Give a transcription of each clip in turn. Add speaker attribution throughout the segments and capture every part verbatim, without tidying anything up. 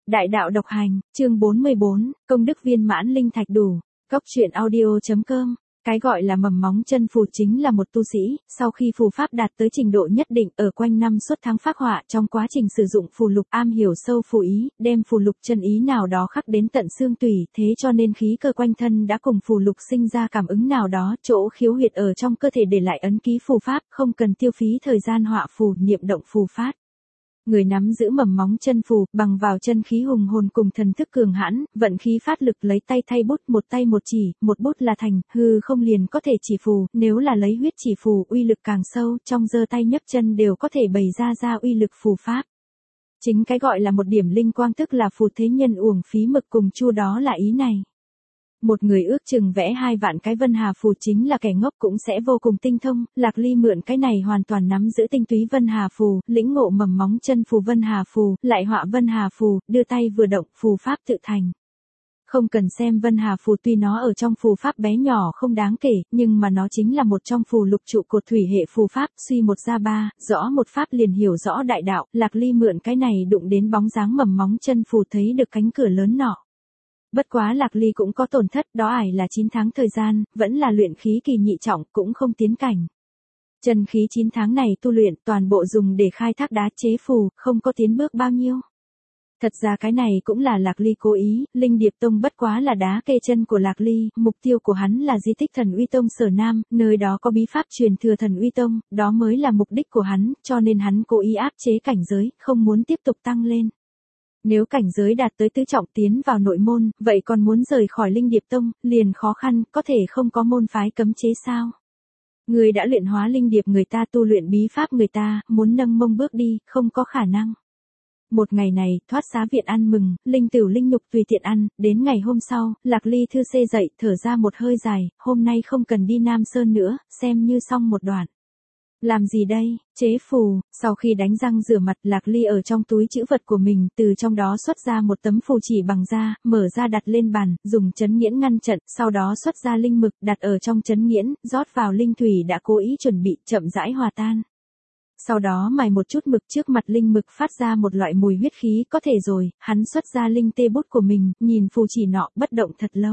Speaker 1: Đại đạo độc hành, chương bốn mươi bốn, công đức viên mãn linh thạch đủ. Cốc truyện audio.com. Cái gọi là mầm móng chân phù chính là một tu sĩ, sau khi phù pháp đạt tới trình độ nhất định, ở quanh năm suốt tháng phác họa, trong quá trình sử dụng phù lục am hiểu sâu phù ý, đem phù lục chân ý nào đó khắc đến tận xương tủy, thế cho nên khí cơ quanh thân đã cùng phù lục sinh ra cảm ứng nào đó, chỗ khiếu huyệt ở trong cơ thể để lại ấn ký phù pháp, không cần tiêu phí thời gian họa phù, niệm động phù phát. Người nắm giữ mầm móng chân phù, bằng vào chân khí hùng hồn cùng thần thức cường hãn, vận khí phát lực lấy tay thay bút, một tay một chỉ, một bút là thành, hư không liền có thể chỉ phù, nếu là lấy huyết chỉ phù, uy lực càng sâu, trong giơ tay nhấc chân đều có thể bày ra ra uy lực phù pháp. Chính cái gọi là một điểm linh quang tức là phù thế nhân uổng phí mực cùng chu, đó là ý này. Một người ước chừng vẽ hai vạn cái vân hà phù chính là kẻ ngốc cũng sẽ vô cùng tinh thông, Lạc Ly mượn cái này hoàn toàn nắm giữ tinh túy vân hà phù, lĩnh ngộ mầm móng chân phù vân hà phù, lại họa vân hà phù, đưa tay vừa động, phù pháp tự thành. Không cần xem vân hà phù tuy nó ở trong phù pháp bé nhỏ không đáng kể, nhưng mà nó chính là một trong phù lục trụ cột thủy hệ phù pháp, suy một ra ba, rõ một pháp liền hiểu rõ đại đạo, Lạc Ly mượn cái này đụng đến bóng dáng mầm móng chân phù thấy được cánh cửa lớn nọ. Bất quá Lạc Ly cũng có tổn thất, đó ải là chín tháng thời gian, vẫn là luyện khí kỳ nhị trọng, cũng không tiến cảnh. Chân khí chín tháng này tu luyện toàn bộ dùng để khai thác đá chế phù, không có tiến bước bao nhiêu. Thật ra cái này cũng là Lạc Ly cố ý, Linh Điệp Tông bất quá là đá kê chân của Lạc Ly, mục tiêu của hắn là di tích Thần Uy Tông Sở Nam, nơi đó có bí pháp truyền thừa Thần Uy Tông, đó mới là mục đích của hắn, cho nên hắn cố ý áp chế cảnh giới, không muốn tiếp tục tăng lên. Nếu cảnh giới đạt tới tứ trọng tiến vào nội môn, vậy còn muốn rời khỏi Linh Điệp Tông, liền khó khăn, có thể không có môn phái cấm chế sao? Người đã luyện hóa Linh Điệp người ta tu luyện bí pháp người ta, muốn nâng mông bước đi, không có khả năng. Một ngày này, thoát xá viện ăn mừng, linh tửu linh nhục tùy tiện ăn, đến ngày hôm sau, Lạc Ly thư xê dậy, thở ra một hơi dài, hôm nay không cần đi Nam Sơn nữa, xem như xong một đoạn. Làm gì đây, chế phù, sau khi đánh răng rửa mặt Lạc Ly ở trong túi trữ vật của mình, từ trong đó xuất ra một tấm phù chỉ bằng da, mở ra đặt lên bàn, dùng chấn nghiễn ngăn trận, sau đó xuất ra linh mực, đặt ở trong chấn nghiễn, rót vào linh thủy đã cố ý chuẩn bị, chậm rãi hòa tan. Sau đó mài một chút mực trước mặt linh mực phát ra một loại mùi huyết khí, có thể rồi, hắn xuất ra linh tê bút của mình, nhìn phù chỉ nọ, bất động thật lâu.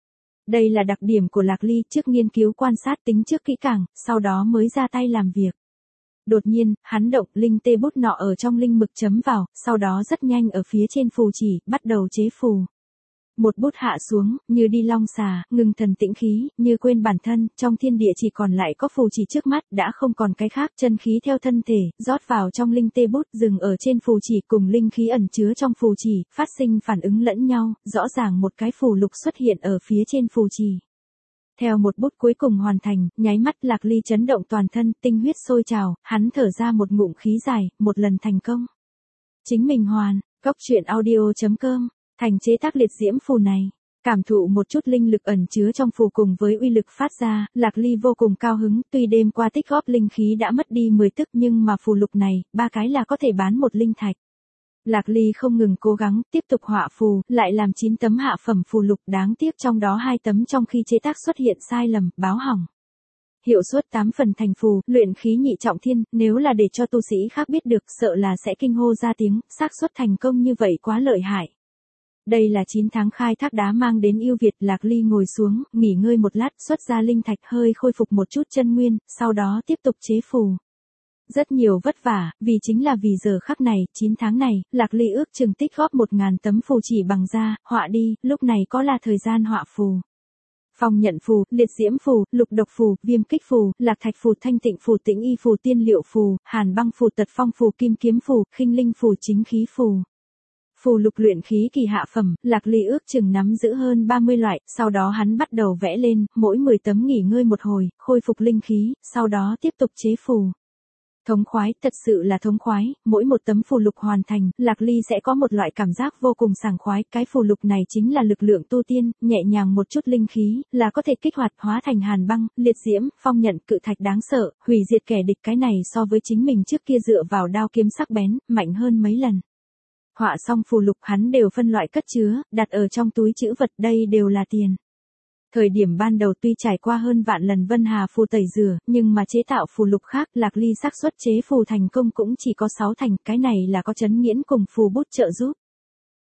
Speaker 1: Đây là đặc điểm của Lạc Ly, trước nghiên cứu quan sát tính trước kỹ càng, sau đó mới ra tay làm việc. Đột nhiên, hắn động linh tê bút nọ ở trong linh mực chấm vào, sau đó rất nhanh ở phía trên phù chỉ, bắt đầu chế phù. Một bút hạ xuống, như đi long xà, ngừng thần tĩnh khí, như quên bản thân, trong thiên địa chỉ còn lại có phù chỉ trước mắt, đã không còn cái khác, chân khí theo thân thể, rót vào trong linh tê bút, dừng ở trên phù chỉ cùng linh khí ẩn chứa trong phù chỉ, phát sinh phản ứng lẫn nhau, rõ ràng một cái phù lục xuất hiện ở phía trên phù chỉ. Theo một bút cuối cùng hoàn thành, nháy mắt Lạc Ly chấn động toàn thân, tinh huyết sôi trào, hắn thở ra một ngụm khí dài, một lần thành công. Chính mình hoàn, cốc truyện audio.com. Thành chế tác liệt diễm phù này, cảm thụ một chút linh lực ẩn chứa trong phù cùng với uy lực phát ra, Lạc Ly vô cùng cao hứng, tuy đêm qua tích góp linh khí đã mất đi mười tức nhưng mà phù lục này, ba cái là có thể bán một linh thạch. Lạc Ly không ngừng cố gắng, tiếp tục họa phù, lại làm chín tấm hạ phẩm phù lục, đáng tiếc trong đó hai tấm trong khi chế tác xuất hiện sai lầm, báo hỏng. Hiệu suất tám phần thành phù, luyện khí nhị trọng thiên, nếu là để cho tu sĩ khác biết được, sợ là sẽ kinh hô ra tiếng, xác suất thành công như vậy quá lợi hại. Đây là chín tháng khai thác đá mang đến ưu việt, Lạc Ly ngồi xuống, nghỉ ngơi một lát, xuất ra linh thạch hơi khôi phục một chút chân nguyên, sau đó tiếp tục chế phù. Rất nhiều vất vả, vì chính là vì giờ khắc này, chín tháng này, Lạc Ly ước chừng tích góp một ngàn tấm phù chỉ bằng da, họa đi, lúc này có là thời gian họa phù. Phong nhận phù, liệt diễm phù, lục độc phù, viêm kích phù, lạc thạch phù, thanh tịnh phù, tĩnh y phù, tiên liệu phù, hàn băng phù, tật phong phù, kim kiếm phù, khinh linh phù, chính khí phù. Phù lục luyện khí kỳ hạ phẩm, Lạc Ly ước chừng nắm giữ hơn ba mươi loại, sau đó hắn bắt đầu vẽ lên, mỗi mười tấm nghỉ ngơi một hồi, khôi phục linh khí, sau đó tiếp tục chế phù. Thống khoái, thật sự là thống khoái, mỗi một tấm phù lục hoàn thành, Lạc Ly sẽ có một loại cảm giác vô cùng sảng khoái, cái phù lục này chính là lực lượng tu tiên, nhẹ nhàng một chút linh khí, là có thể kích hoạt hóa thành hàn băng, liệt diễm, phong nhận, cự thạch đáng sợ, hủy diệt kẻ địch, cái này so với chính mình trước kia dựa vào đao kiếm sắc bén, mạnh hơn mấy lần. Họa xong phù lục hắn đều phân loại cất chứa, đặt ở trong túi trữ vật, đây đều là tiền. Thời điểm ban đầu tuy trải qua hơn vạn lần vân hà phù tẩy rửa, nhưng mà chế tạo phù lục khác, Lạc Ly xác suất chế phù thành công cũng chỉ có sáu thành, cái này là có chấn nghiễn cùng phù bút trợ giúp.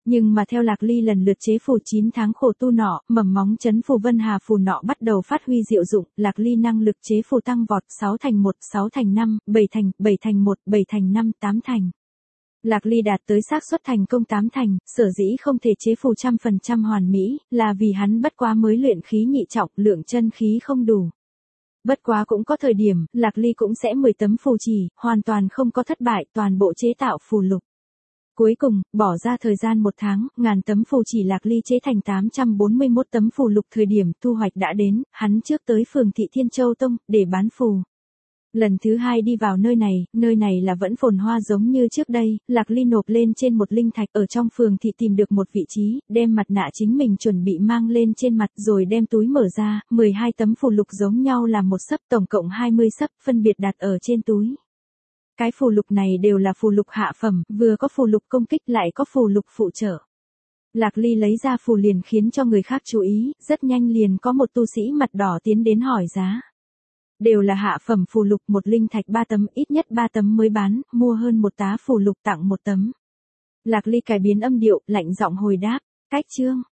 Speaker 1: Nhưng mà theo Lạc Ly lần lượt chế phù chín tháng khổ tu nọ, mầm móng chấn phù Vân Hà phù nọ bắt đầu phát huy diệu dụng, Lạc Ly năng lực chế phù tăng vọt sáu thành một, sáu thành năm, bảy thành, bảy thành một, bảy thành năm, tám thành. Lạc Ly đạt tới xác suất thành công tám thành, sở dĩ không thể chế phù trăm phần trăm hoàn mỹ, là vì hắn bất quá mới luyện khí nhị trọng, lượng chân khí không đủ. Bất quá cũng có thời điểm, Lạc Ly cũng sẽ mười tấm phù chỉ, hoàn toàn không có thất bại, toàn bộ chế tạo phù lục. Cuối cùng, bỏ ra thời gian một tháng, ngàn tấm phù chỉ Lạc Ly chế thành tám trăm bốn mươi mốt tấm phù lục, thời điểm thu hoạch đã đến, hắn trước tới phường thị Thiên Châu Tông, để bán phù. Lần thứ hai đi vào nơi này, nơi này là vẫn phồn hoa giống như trước đây, Lạc Ly nộp lên trên một linh thạch ở trong phường thị tìm được một vị trí, đem mặt nạ chính mình chuẩn bị mang lên trên mặt rồi đem túi mở ra, mười hai tấm phù lục giống nhau là một sấp, tổng cộng hai mươi sấp, phân biệt đặt ở trên túi. Cái phù lục này đều là phù lục hạ phẩm, vừa có phù lục công kích lại có phù lục phụ trợ. Lạc Ly lấy ra phù liền khiến cho người khác chú ý, rất nhanh liền có một tu sĩ mặt đỏ tiến đến hỏi giá. Đều là hạ phẩm phù lục, một linh thạch ba tấm, ít nhất ba tấm mới bán, mua hơn một tá phù lục tặng một tấm. Lạc Ly cải biến âm điệu, lạnh giọng hồi đáp, cách chương.